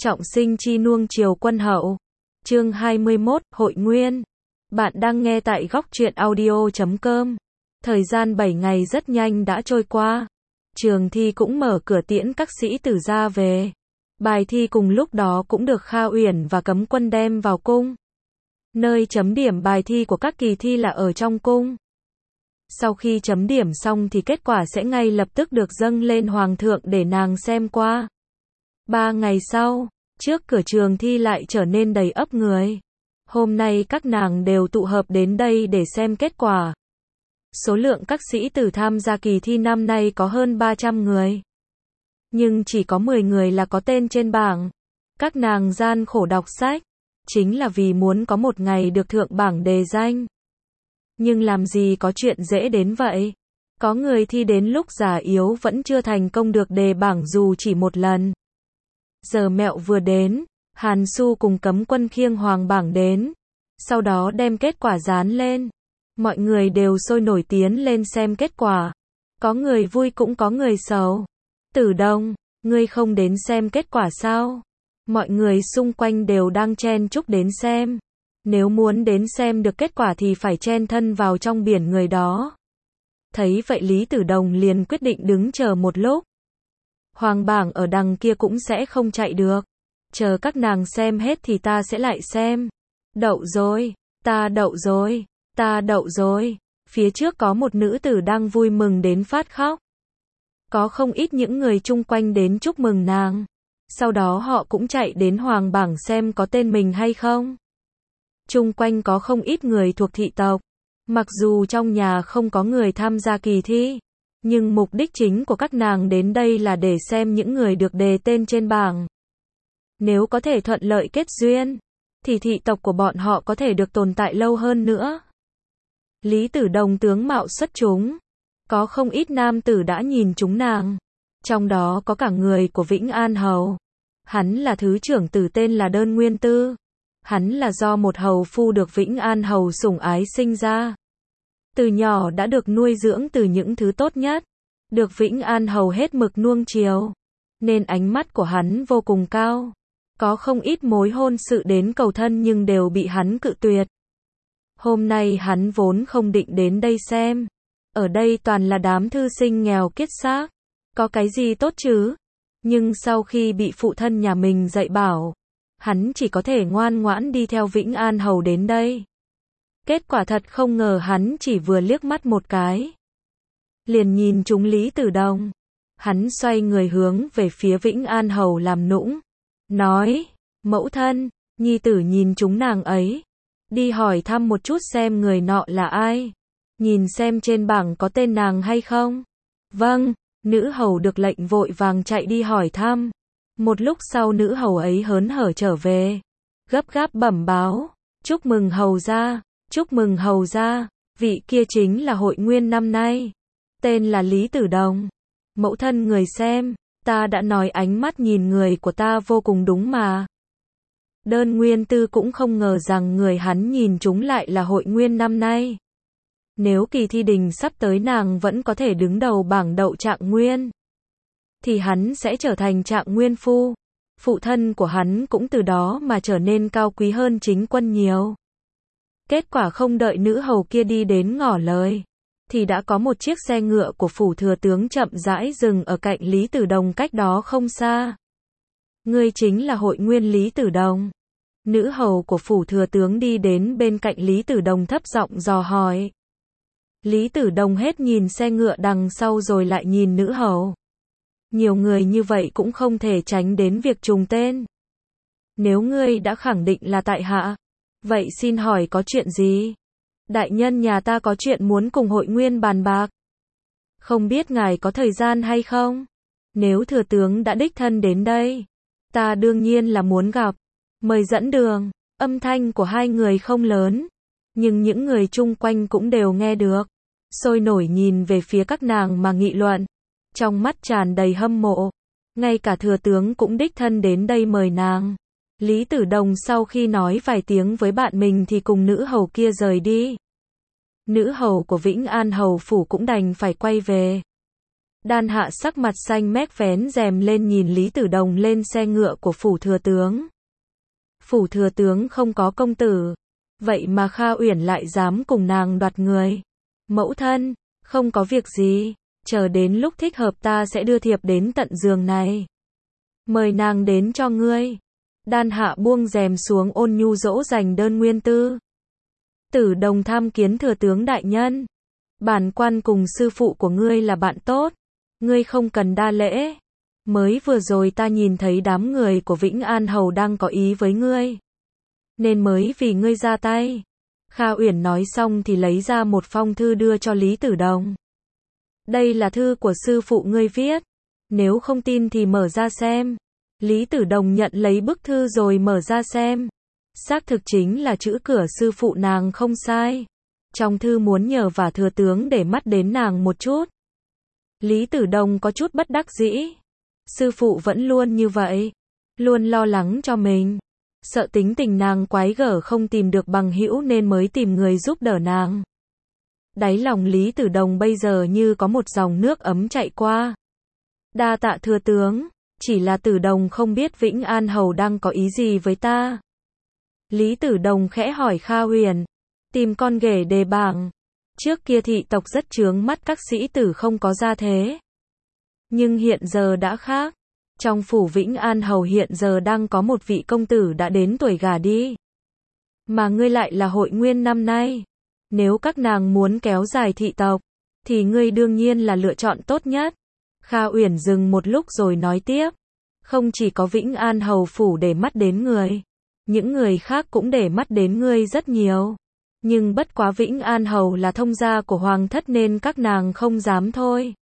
Trọng sinh chi nuông chiều quân hậu. Chương 21, Hội Nguyên. Bạn đang nghe tại góc truyện audio.com. Thời gian 7 ngày rất nhanh đã trôi qua. Trường thi cũng mở cửa tiễn các sĩ tử ra về. Bài thi cùng lúc đó cũng được Kha Uyển và Cấm Quân đem vào cung. Nơi chấm điểm bài thi của các kỳ thi là ở trong cung. Sau khi chấm điểm xong thì kết quả sẽ ngay lập tức được dâng lên Hoàng thượng để nàng xem qua. 3 ngày sau, trước cửa trường thi lại trở nên đầy ắp người. Hôm nay các nàng đều tụ hợp đến đây để xem kết quả. Số lượng các sĩ tử tham gia kỳ thi năm nay có hơn 300 người. Nhưng chỉ có 10 người là có tên trên bảng. Các nàng gian khổ đọc sách, chính là vì muốn có một ngày được thượng bảng đề danh. Nhưng làm gì có chuyện dễ đến vậy. Có người thi đến lúc già yếu vẫn chưa thành công được đề bảng dù chỉ một lần. Giờ mẹo vừa đến, Hàn Su cùng Cấm Quân khiêng hoàng bảng đến. Sau đó đem kết quả dán lên. Mọi người đều sôi nổi tiến lên xem kết quả. Có người vui cũng có người sầu. Tử Đông, ngươi không đến xem kết quả sao? Mọi người xung quanh đều đang chen chúc đến xem. Nếu muốn đến xem được kết quả thì phải chen thân vào trong biển người đó. Thấy vậy Lý Tử Đồng liền quyết định đứng chờ một lúc. Hoàng bảng ở đằng kia cũng sẽ không chạy được. Chờ các nàng xem hết thì ta sẽ lại xem. Đậu rồi, ta đậu rồi, ta đậu rồi. Phía trước có một nữ tử đang vui mừng đến phát khóc. Có không ít những người chung quanh đến chúc mừng nàng. Sau đó họ cũng chạy đến hoàng bảng xem có tên mình hay không. Chung quanh có không ít người thuộc thị tộc. Mặc dù trong nhà không có người tham gia kỳ thi, nhưng mục đích chính của các nàng đến đây là để xem những người được đề tên trên bảng. Nếu có thể thuận lợi kết duyên, thì thị tộc của bọn họ có thể được tồn tại lâu hơn nữa. Lý Tử Đồng tướng mạo xuất chúng. Có không ít nam tử đã nhìn chúng nàng. Trong đó có cả người của Vĩnh An Hầu. Hắn là thứ trưởng tử tên là Đơn Nguyên Tư. Hắn là do một hầu phu được Vĩnh An Hầu sủng ái sinh ra. Từ nhỏ đã được nuôi dưỡng từ những thứ tốt nhất. Được Vĩnh An Hầu hết mực nuông chiều. Nên ánh mắt của hắn vô cùng cao. Có không ít mối hôn sự đến cầu thân nhưng đều bị hắn cự tuyệt. Hôm nay hắn vốn không định đến đây xem. Ở đây toàn là đám thư sinh nghèo kiết xác. Có cái gì tốt chứ? Nhưng sau khi bị phụ thân nhà mình dạy bảo, hắn chỉ có thể ngoan ngoãn đi theo Vĩnh An Hầu đến đây. Kết quả thật không ngờ hắn chỉ vừa liếc mắt một cái. Liền nhìn trúng Lý Tử Đồng. Hắn xoay người hướng về phía Vĩnh An Hầu làm nũng. Nói, mẫu thân, nhi tử nhìn chúng nàng ấy. Đi hỏi thăm một chút xem người nọ là ai. Nhìn xem trên bảng có tên nàng hay không. Vâng, nữ hầu được lệnh vội vàng chạy đi hỏi thăm. Một lúc sau nữ hầu ấy hớn hở trở về. Gấp gáp bẩm báo. Chúc mừng hầu gia, chúc mừng hầu gia. Vị kia chính là Hội Nguyên năm nay. Tên là Lý Tử Đồng. Mẫu thân người xem, ta đã nói ánh mắt nhìn người của ta vô cùng đúng mà. Đơn Nguyên Tư cũng không ngờ rằng người hắn nhìn chúng lại là Hội Nguyên năm nay. Nếu kỳ thi đình sắp tới nàng vẫn có thể đứng đầu bảng đậu Trạng Nguyên, thì hắn sẽ trở thành Trạng Nguyên phu. Phụ thân của hắn cũng từ đó mà trở nên cao quý hơn Chính Quân nhiều. Kết quả không đợi nữ hầu kia đi đến ngỏ lời, thì đã có một chiếc xe ngựa của phủ thừa tướng chậm rãi dừng ở cạnh Lý Tử Đồng cách đó không xa. Ngươi chính là Hội Nguyên Lý Tử Đồng. Nữ hầu của phủ thừa tướng đi đến bên cạnh Lý Tử Đồng thấp giọng dò hỏi. Lý Tử Đồng hết nhìn xe ngựa đằng sau rồi lại nhìn nữ hầu. Nhiều người như vậy cũng không thể tránh đến việc trùng tên. Nếu ngươi đã khẳng định là tại hạ, vậy xin hỏi có chuyện gì? Đại nhân nhà ta có chuyện muốn cùng Hội Nguyên bàn bạc. Không biết ngài có thời gian hay không? Nếu thừa tướng đã đích thân đến đây, ta đương nhiên là muốn gặp. Mời dẫn đường. Âm thanh của hai người không lớn, nhưng những người chung quanh cũng đều nghe được. Sôi nổi nhìn về phía các nàng mà nghị luận. Trong mắt tràn đầy hâm mộ. Ngay cả thừa tướng cũng đích thân đến đây mời nàng. Lý Tử Đồng sau khi nói vài tiếng với bạn mình thì cùng nữ hầu kia rời đi. Nữ hầu của Vĩnh An Hầu phủ cũng đành phải quay về. Đan Hạ sắc mặt xanh mét vén rèm lên nhìn Lý Tử Đồng lên xe ngựa của phủ thừa tướng. Phủ thừa tướng không có công tử, vậy mà Kha Uyển lại dám cùng nàng đoạt người. Mẫu thân, không có việc gì, chờ đến lúc thích hợp ta sẽ đưa thiệp đến tận giường này. Mời nàng đến cho ngươi. Đan Hạ buông rèm xuống ôn nhu dỗ dành đơn nguyên tư. Tử Đồng tham kiến thừa tướng đại nhân. Bản quan cùng sư phụ của ngươi là bạn tốt. Ngươi không cần đa lễ. Mới vừa rồi ta nhìn thấy đám người của Vĩnh An Hầu đang có ý với ngươi, nên mới vì ngươi ra tay. Kha Uyển nói xong thì lấy ra một phong thư đưa cho Lý Tử Đồng. Đây là thư của sư phụ ngươi viết. Nếu không tin thì mở ra xem. Lý Tử Đồng nhận lấy bức thư rồi mở ra xem. Xác thực chính là chữ cửa sư phụ nàng không sai. Trong thư muốn nhờ vả thừa tướng để mắt đến nàng một chút. Lý Tử Đồng có chút bất đắc dĩ. Sư phụ vẫn luôn như vậy, luôn lo lắng cho mình, sợ tính tình nàng quái gở không tìm được bằng hữu nên mới tìm người giúp đỡ nàng. Đáy lòng Lý Tử Đồng bây giờ như có một dòng nước ấm chạy qua. Đa tạ thừa tướng, chỉ là Tử Đồng không biết Vĩnh An Hầu đang có ý gì với ta. Lý Tử Đồng khẽ hỏi Kha Uyển, tìm con ghẻ đề bảng. Trước kia thị tộc rất chướng mắt các sĩ tử không có gia thế. Nhưng hiện giờ đã khác. Trong phủ Vĩnh An Hầu hiện giờ đang có một vị công tử đã đến tuổi gả đi. Mà ngươi lại là hội nguyên năm nay. Nếu các nàng muốn kéo dài thị tộc, thì ngươi đương nhiên là lựa chọn tốt nhất. Kha Uyển dừng một lúc rồi nói tiếp. Không chỉ có Vĩnh An Hầu phủ để mắt đến người, những người khác cũng để mắt đến ngươi rất nhiều. Nhưng bất quá Vĩnh An Hầu là thông gia của Hoàng thất nên các nàng không dám thôi.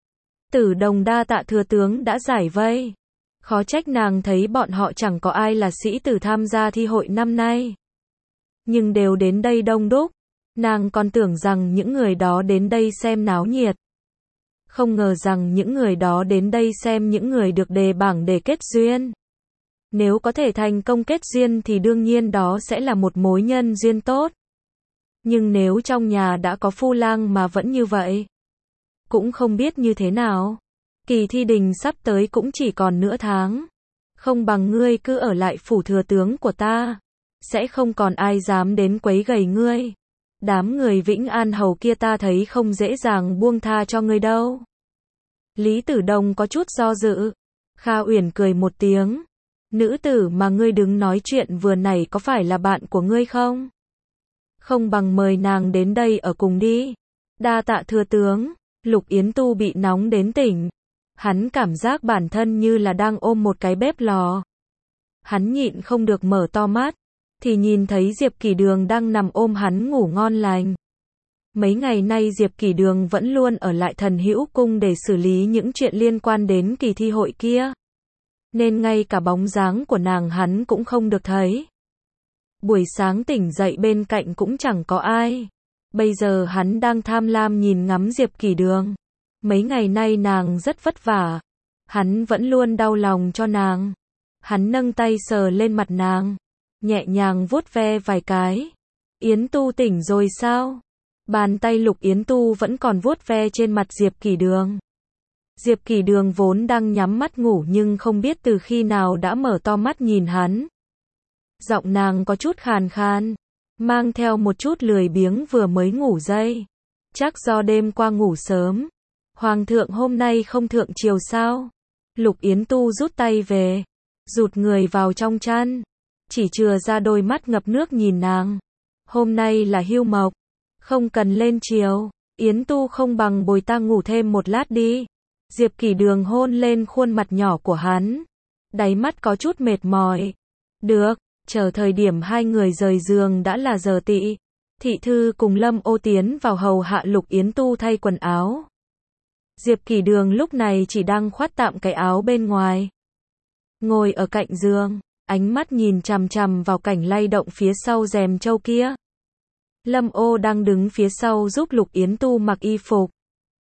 Tử Đồng đa tạ thừa tướng đã giải vây. Khó trách nàng thấy bọn họ chẳng có ai là sĩ tử tham gia thi hội năm nay. Nhưng đều đến đây đông đúc. Nàng còn tưởng rằng những người đó đến đây xem náo nhiệt. Không ngờ rằng những người đó đến đây xem những người được đề bảng để kết duyên. Nếu có thể thành công kết duyên thì đương nhiên đó sẽ là một mối nhân duyên tốt. Nhưng nếu trong nhà đã có phu lang mà vẫn như vậy, cũng không biết như thế nào. Kỳ thi đình sắp tới cũng chỉ còn nửa tháng. Không bằng ngươi cứ ở lại phủ thừa tướng của ta. Sẽ không còn ai dám đến quấy rầy ngươi. Đám người Vĩnh An Hầu kia ta thấy không dễ dàng buông tha cho ngươi đâu. Lý Tử Đồng có chút do dự. Kha Uyển cười một tiếng. Nữ tử mà ngươi đứng nói chuyện vừa nãy có phải là bạn của ngươi không? Không bằng mời nàng đến đây ở cùng đi. Đa tạ thừa tướng. Lục Yến Tu bị nóng đến tỉnh. Hắn cảm giác bản thân như là đang ôm một cái bếp lò. Hắn nhịn không được mở to mắt, thì nhìn thấy Diệp Kỷ Đường đang nằm ôm hắn ngủ ngon lành. Mấy ngày nay Diệp Kỷ Đường vẫn luôn ở lại Thần Hữu Cung để xử lý những chuyện liên quan đến kỳ thi hội kia. Nên ngay cả bóng dáng của nàng hắn cũng không được thấy. Buổi sáng tỉnh dậy bên cạnh cũng chẳng có ai. Bây giờ hắn đang tham lam nhìn ngắm Diệp Kỷ Đường. Mấy ngày nay nàng rất vất vả. Hắn vẫn luôn đau lòng cho nàng. Hắn nâng tay sờ lên mặt nàng, nhẹ nhàng vuốt ve vài cái. Yến Tu tỉnh rồi sao? Bàn tay Lục Yến Tu vẫn còn vuốt ve trên mặt Diệp Kỷ Đường. Diệp Kỷ Đường vốn đang nhắm mắt ngủ nhưng không biết từ khi nào đã mở to mắt nhìn hắn. Giọng nàng có chút khàn khàn, mang theo một chút lười biếng vừa mới ngủ dậy. Chắc do đêm qua ngủ sớm. Hoàng thượng hôm nay không thượng triều sao? Lục Yến Tu rút tay về, rụt người vào trong chăn, chỉ chừa ra đôi mắt ngập nước nhìn nàng. Hôm nay là hưu mộc, không cần lên triều. Yến Tu không bằng bồi ta ngủ thêm một lát đi. Diệp Kỷ Đường hôn lên khuôn mặt nhỏ của hắn, đáy mắt có chút mệt mỏi. Được, chờ thời điểm hai người rời giường đã là giờ tỵ. Thị thư cùng Lâm Ô tiến vào hầu hạ Lục Yến Tu thay quần áo. Diệp Kỷ Đường lúc này chỉ đang khoác tạm cái áo bên ngoài. Ngồi ở cạnh giường, ánh mắt nhìn chằm chằm vào cảnh lay động phía sau rèm trâu kia. Lâm Ô đang đứng phía sau giúp Lục Yến Tu mặc y phục.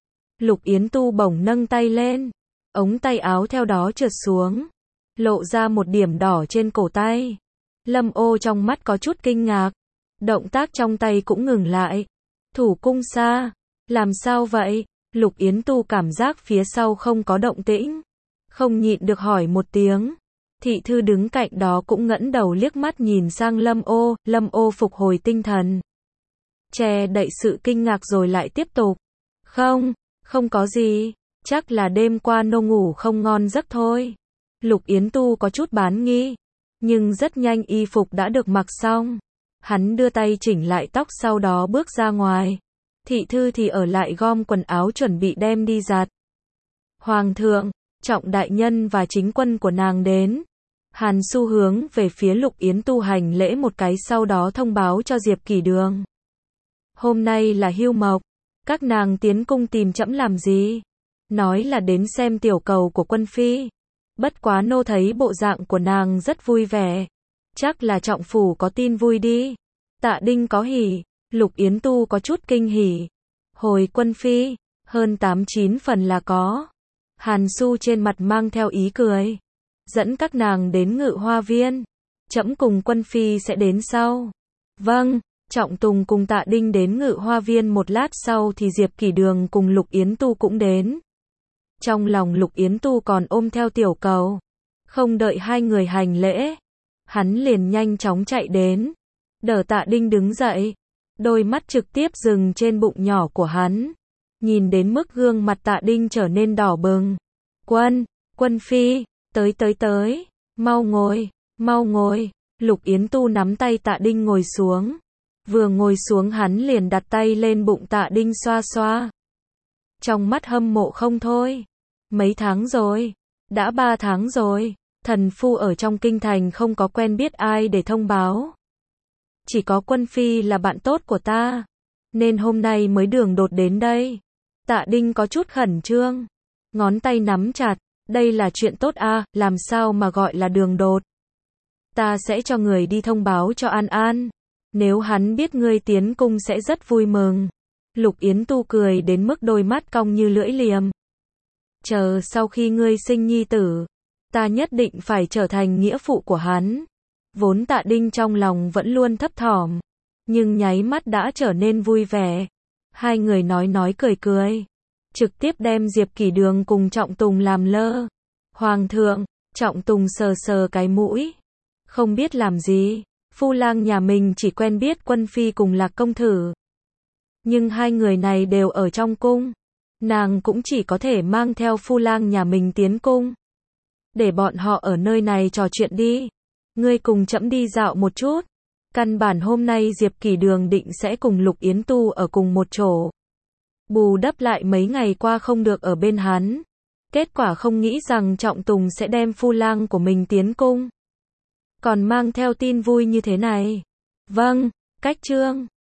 Lục Yến Tu bỗng nâng tay lên, ống tay áo theo đó trượt xuống, lộ ra một điểm đỏ trên cổ tay. Lâm Ô trong mắt có chút kinh ngạc, động tác trong tay cũng ngừng lại. Thủ cung xa, làm sao vậy? Lục Yến Tu cảm giác phía sau không có động tĩnh, không nhịn được hỏi một tiếng. Thị thư đứng cạnh đó cũng ngẩng đầu liếc mắt nhìn sang Lâm Ô phục hồi tinh thần. Che đậy sự kinh ngạc rồi lại tiếp tục. Không có gì, chắc là đêm qua nô ngủ không ngon giấc thôi. Lục Yến Tu có chút bán nghi, nhưng rất nhanh y phục đã được mặc xong. Hắn đưa tay chỉnh lại tóc sau đó bước ra ngoài. Thị thư thì ở lại gom quần áo chuẩn bị đem đi giặt. Hoàng thượng, Trọng đại nhân và chính quân của nàng đến. Hàn Xu hướng về phía Lục Yến Tu hành lễ một cái sau đó thông báo cho Diệp Kỷ Đường. Hôm nay là hưu mộc, các nàng tiến cung tìm trẫm làm gì? Nói là đến xem tiểu cầu của quân phi. Bất quá nô thấy bộ dạng của nàng rất vui vẻ. Chắc là trọng phủ có tin vui đi. Tạ Đinh có hỉ, Lục Yến Tu có chút kinh hỉ. Hồi quân phi, hơn 8-9 phần là có. Hàn Xu trên mặt mang theo ý cười. Dẫn các nàng đến Ngự Hoa Viên. Trẫm cùng quân phi sẽ đến sau. Vâng, Trọng Tùng cùng Tạ Đinh đến Ngự Hoa Viên một lát sau thì Diệp Kỷ Đường cùng Lục Yến Tu cũng đến. Trong lòng Lục Yến Tu còn ôm theo tiểu cầu. Không đợi hai người hành lễ, hắn liền nhanh chóng chạy đến. Đỡ Tạ Đinh đứng dậy. Đôi mắt trực tiếp dừng trên bụng nhỏ của hắn. Nhìn đến mức gương mặt Tạ Đinh trở nên đỏ bừng. Quân phi, tới, mau ngồi. Lục Yến Tu nắm tay Tạ Đinh ngồi xuống. Vừa ngồi xuống hắn liền đặt tay lên bụng Tạ Đinh xoa xoa. Trong mắt hâm mộ không thôi. Mấy tháng rồi? Đã 3 tháng rồi. Thần phu ở trong kinh thành không có quen biết ai để thông báo. Chỉ có quân phi là bạn tốt của ta. Nên hôm nay mới đường đột đến đây. Tạ Đinh có chút khẩn trương. Ngón tay nắm chặt. Đây là chuyện tốt à, làm sao mà gọi là đường đột. Ta sẽ cho người đi thông báo cho An An. Nếu hắn biết ngươi tiến cung sẽ rất vui mừng. Lục Yến Tu cười đến mức đôi mắt cong như lưỡi liềm. Chờ sau khi ngươi sinh nhi tử, ta nhất định phải trở thành nghĩa phụ của hắn. Vốn Tạ Đinh trong lòng vẫn luôn thấp thỏm, nhưng nháy mắt đã trở nên vui vẻ. Hai người nói cười. Trực tiếp đem Diệp Kỷ Đường cùng Trọng Tùng làm lơ. Hoàng thượng, Trọng Tùng sờ cái mũi. Không biết làm gì, phu lang nhà mình chỉ quen biết quân phi cùng Lạc công tử. Nhưng hai người này đều ở trong cung. Nàng cũng chỉ có thể mang theo phu lang nhà mình tiến cung. Để bọn họ ở nơi này trò chuyện đi. Ngươi cùng trẫm đi dạo một chút. Căn bản hôm nay Diệp Kỷ Đường định sẽ cùng Lục Yến Tu ở cùng một chỗ. Bù đắp lại mấy ngày qua không được ở bên hắn. Kết quả không nghĩ rằng Trọng Tùng sẽ đem phu lang của mình tiến cung. Còn mang theo tin vui như thế này. Vâng, cách chương.